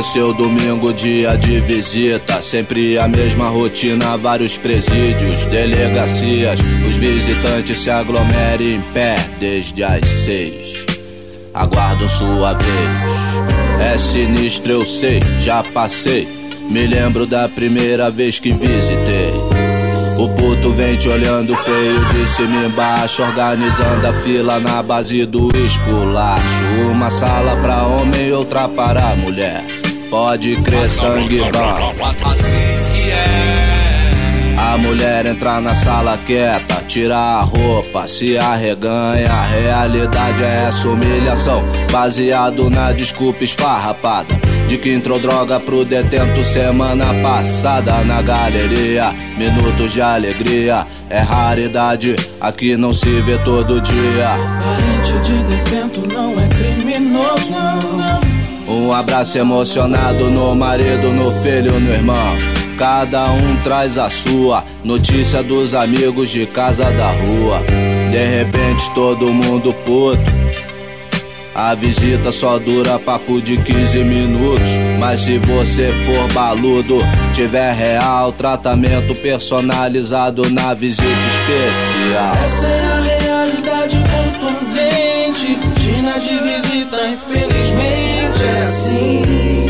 seu domingo, dia de visita. Sempre a mesma rotina, vários presídios, delegacias. Os visitantes se aglomeram em pé desde as 6. Aguardam sua vez. É sinistro, eu sei, já passei. Me lembro da primeira vez que visitei. O puto vem te olhando feio de cima e embaixo, organizando a fila na base do esculacho. Uma sala pra homem e outra para mulher. Pode crer, sangue bom. Assim que é. A mulher entra na sala quieta, tira a roupa, se arreganha. A realidade é essa humilhação, baseado na desculpa esfarrapada de que entrou droga pro detento semana passada. Na galeria, minutos de alegria, é raridade, aqui não se vê todo dia. Parente de detento não é criminoso, não. Um abraço emocionado no marido, no filho, no irmão. Cada um traz a sua notícia dos amigos de casa, da rua. De repente todo mundo puto. A visita só dura papo de 15 minutos. Mas se você for baludo, tiver real tratamento personalizado na visita especial. Essa é a realidade contundente. Rotina de visita, infelizmente é assim.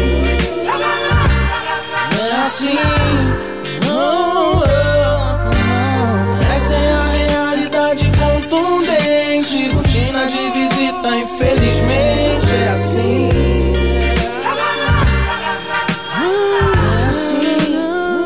É assim. Não, não. Essa é a realidade contundente. Rotina de visita, infelizmente é assim. É assim.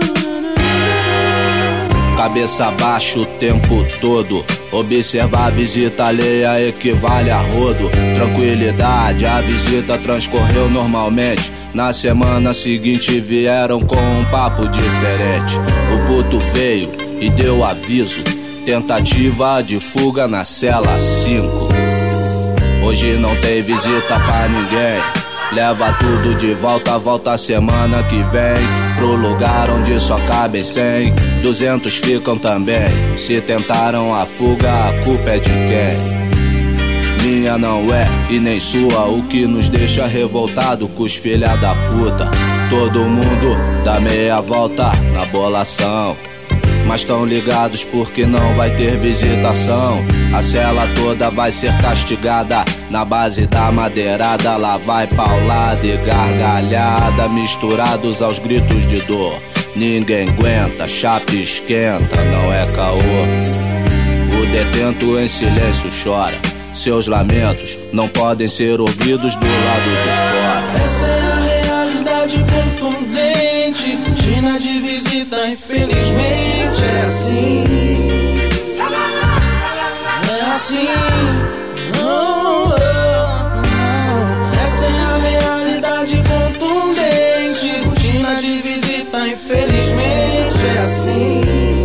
Cabeça baixa o tempo todo. Observar a visita alheia equivale a rodo. Tranquilidade, a visita transcorreu normalmente. Na semana seguinte vieram com um papo diferente. O puto veio e deu aviso. Tentativa de fuga na cela 5. Hoje não tem visita pra ninguém. Leva tudo de volta, volta semana que vem pro lugar onde só cabem 100. 200 ficam também. Se tentaram a fuga, a culpa é de quem? Minha não é e nem sua, o que nos deixa revoltado com os filha da puta. Todo mundo dá meia volta na bolação, mas tão ligados porque não vai ter visitação. A cela toda vai ser castigada na base da madeirada. Lá vai paulada e gargalhada, misturados aos gritos de dor. Ninguém aguenta, chapa esquenta, não é caô. O detento em silêncio chora. Seus lamentos não podem ser ouvidos do lado de fora. Essa é a realidade contundente. Rotina de visita, infelizmente é assim. É assim. Não, não. Essa é a realidade contundente. Rotina de visita, infelizmente é assim.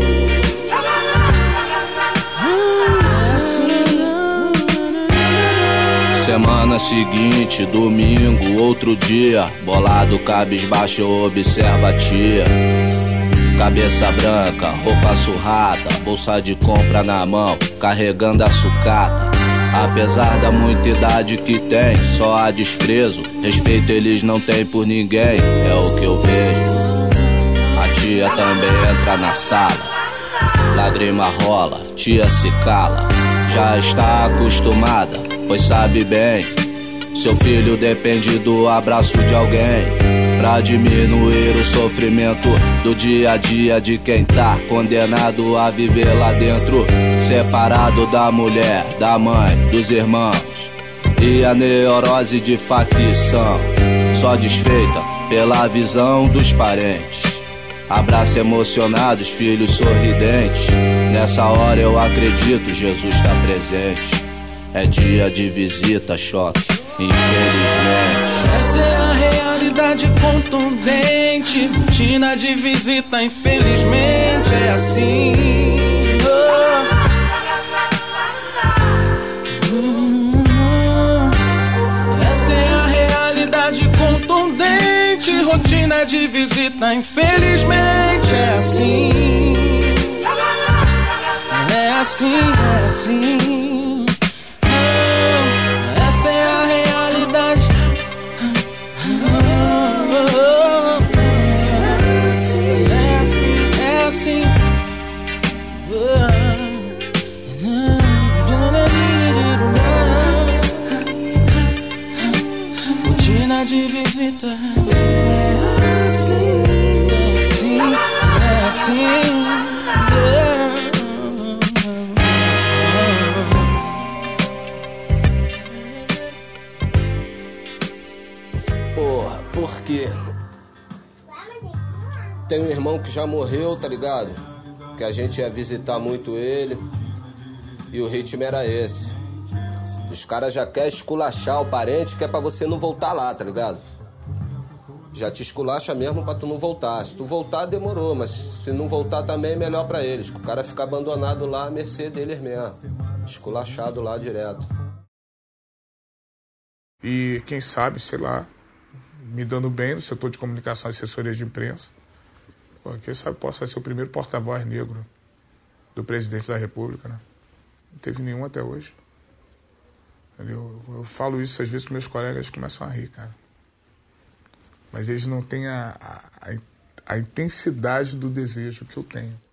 Semana seguinte, domingo, outro dia. Bolado, cabisbaixo, eu observo a tia. Cabeça branca, roupa surrada, bolsa de compra na mão, carregando a sucata. Apesar da muita idade que tem, só há desprezo. Respeito eles não têm por ninguém, é o que eu vejo. A tia também entra na sala. Lágrima rola, tia se cala. Já está acostumada, pois sabe bem, seu filho depende do abraço de alguém pra diminuir o sofrimento do dia a dia de quem tá condenado a viver lá dentro, separado da mulher, da mãe, dos irmãos. E a neurose de facção, só desfeita pela visão dos parentes. Abraço emocionados, filhos sorridentes. Nessa hora eu acredito, Jesus está presente. É dia de visita, choque, infelizmente. Essa é a realidade contundente. Rotina de visita, infelizmente é assim. Essa é a realidade contundente. Rotina de visita, infelizmente é assim. É assim, é assim. Essa é a realidade. assim. Porra, por quê? Tem um irmão que já morreu, tá ligado? Que a gente ia visitar muito ele. E o ritmo era esse. Os caras já querem esculachar o parente, que é pra você não voltar lá, tá ligado? Já te esculacha mesmo pra tu não voltar. Se tu voltar, demorou, mas se não voltar também é melhor pra eles. Que o cara fica abandonado lá à mercê deles mesmo. Esculachado lá direto. E quem sabe, sei lá, me dando bem no setor de comunicação e assessoria de imprensa, quem sabe possa ser o primeiro porta-voz negro do presidente da República, né? Não teve nenhum até hoje. Eu falo isso às vezes com meus colegas, começam a rir, cara. Mas eles não têm a intensidade do desejo que eu tenho.